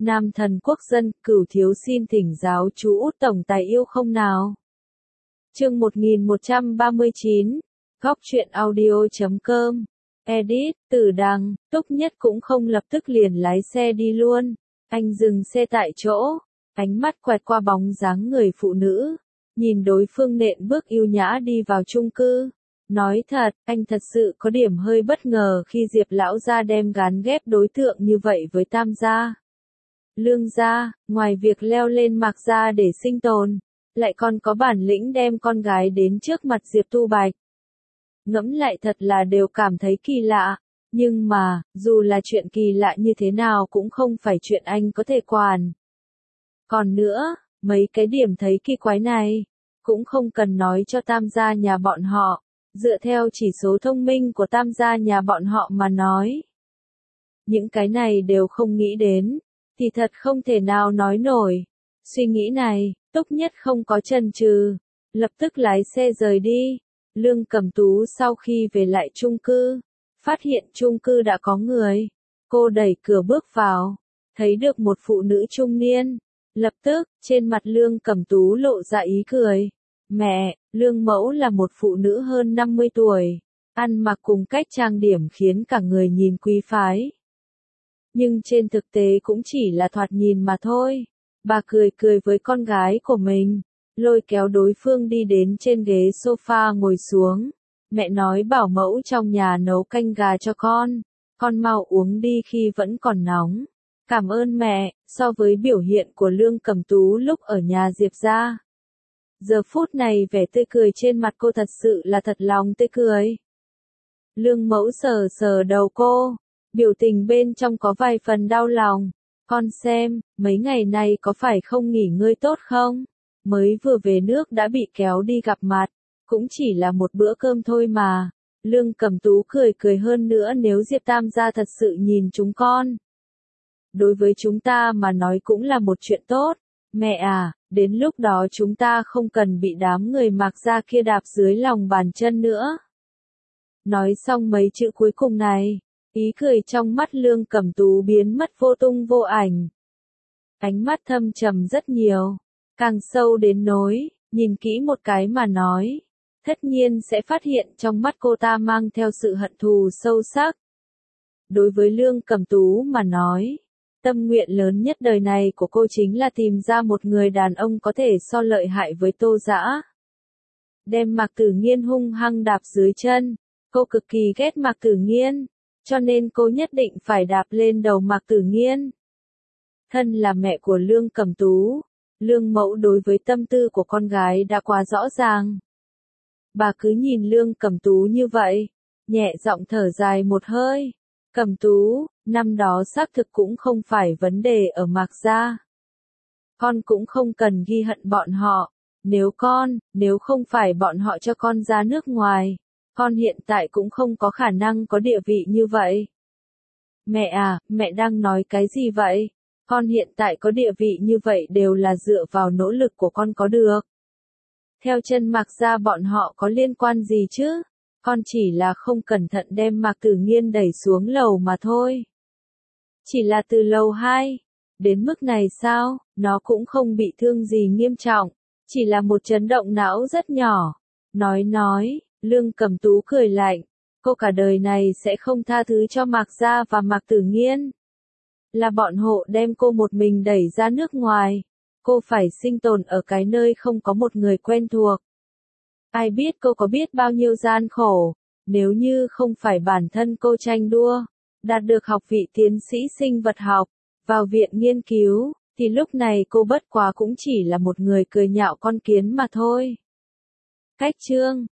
Nam thần quốc dân, Cửu thiếu xin thỉnh giáo chú Út tổng tài yêu không nào. Chương 1139, Góc truyện audio.com. Edit, Tử Đằng, Túc Nhất cũng không lập tức liền lái xe đi luôn. Anh dừng xe tại chỗ, ánh mắt quẹt qua bóng dáng người phụ nữ, nhìn đối phương nện bước yêu nhã đi vào chung cư. Nói thật, anh thật sự có điểm hơi bất ngờ khi Diệp lão gia đem gán ghép đối tượng như vậy với Tam gia. Lương gia, ngoài việc leo lên Mạc gia để sinh tồn, lại còn có bản lĩnh đem con gái đến trước mặt Diệp Tu Bạch. Ngẫm lại thật là đều cảm thấy kỳ lạ, nhưng mà, dù là chuyện kỳ lạ như thế nào cũng không phải chuyện anh có thể quản. Còn nữa, mấy cái điểm thấy kỳ quái này, cũng không cần nói cho Tam gia nhà bọn họ, dựa theo chỉ số thông minh của Tam gia nhà bọn họ mà nói. Những cái này đều không nghĩ đến, thì thật không thể nào nói nổi. Suy nghĩ này, Túc Nhất không có chần chừ, lập tức lái xe rời đi. Lương Cẩm Tú sau khi về lại chung cư, phát hiện chung cư đã có người. Cô đẩy cửa bước vào, thấy được một phụ nữ trung niên. Lập tức, trên mặt Lương Cẩm Tú lộ ra ý cười. Mẹ, Lương mẫu là một phụ nữ hơn 50 tuổi, ăn mặc cùng cách trang điểm khiến cả người nhìn quý phái. Nhưng trên thực tế cũng chỉ là thoạt nhìn mà thôi. Bà cười cười với con gái của mình, lôi kéo đối phương đi đến trên ghế sofa ngồi xuống. Mẹ nói bảo mẫu trong nhà nấu canh gà cho con mau uống đi khi vẫn còn nóng. Cảm ơn mẹ. So với biểu hiện của Lương Cẩm Tú lúc ở nhà Diệp gia, giờ phút này vẻ tươi cười trên mặt cô thật sự là thật lòng tươi cười. Lương mẫu sờ sờ đầu cô, biểu tình bên trong có vài phần đau lòng. Con xem, mấy ngày này có phải không nghỉ ngơi tốt không? Mới vừa về nước đã bị kéo đi gặp mặt, cũng chỉ là một bữa cơm thôi mà. Lương Cẩm Tú cười cười hơn nữa, nếu Diệp Tam gia thật sự nhìn chúng con, đối với chúng ta mà nói cũng là một chuyện tốt. Mẹ à, đến lúc đó chúng ta không cần bị đám người Mạc gia kia đạp dưới lòng bàn chân nữa. Nói xong mấy chữ cuối cùng này, ý cười trong mắt Lương Cẩm Tú biến mất vô tung vô ảnh. Ánh mắt thâm trầm rất nhiều, càng sâu đến nỗi, nhìn kỹ một cái mà nói, tất nhiên sẽ phát hiện trong mắt cô ta mang theo sự hận thù sâu sắc. Đối với Lương Cẩm Tú mà nói, tâm nguyện lớn nhất đời này của cô chính là tìm ra một người đàn ông có thể so lợi hại với Tô Dã. Đem Mạc Tử Nghiên hung hăng đạp dưới chân, cô cực kỳ ghét Mạc Tử Nghiên, cho nên cô nhất định phải đạp lên đầu Mạc Tử Nghiên. Thân là mẹ của Lương Cẩm Tú, Lương mẫu đối với tâm tư của con gái đã quá rõ ràng. Bà cứ nhìn Lương Cẩm Tú như vậy, nhẹ giọng thở dài một hơi. Cẩm Tú, năm đó xác thực cũng không phải vấn đề ở Mạc gia. Con cũng không cần ghi hận bọn họ. Nếu không phải bọn họ cho con ra nước ngoài, con hiện tại cũng không có khả năng có địa vị như vậy. Mẹ à, mẹ đang nói cái gì vậy? Con hiện tại có địa vị như vậy đều là dựa vào nỗ lực của con có được. Theo chân Mạc gia bọn họ có liên quan gì chứ? Con chỉ là không cẩn thận đem Mạc Tử Nghiên đẩy xuống lầu mà thôi. Chỉ là từ lầu 2, đến mức này sao? Nó cũng không bị thương gì nghiêm trọng, chỉ là một chấn động não rất nhỏ. Nói, Lương Cẩm Tú cười lạnh, cô cả đời này sẽ không tha thứ cho Mạc gia và Mạc Tử Nghiên. Là bọn họ đem cô một mình đẩy ra nước ngoài, cô phải sinh tồn ở cái nơi không có một người quen thuộc. Ai biết cô có biết bao nhiêu gian khổ, nếu như không phải bản thân cô tranh đua, đạt được học vị tiến sĩ sinh vật học, vào viện nghiên cứu, thì lúc này cô bất quá cũng chỉ là một người cười nhạo con kiến mà thôi. Cách chương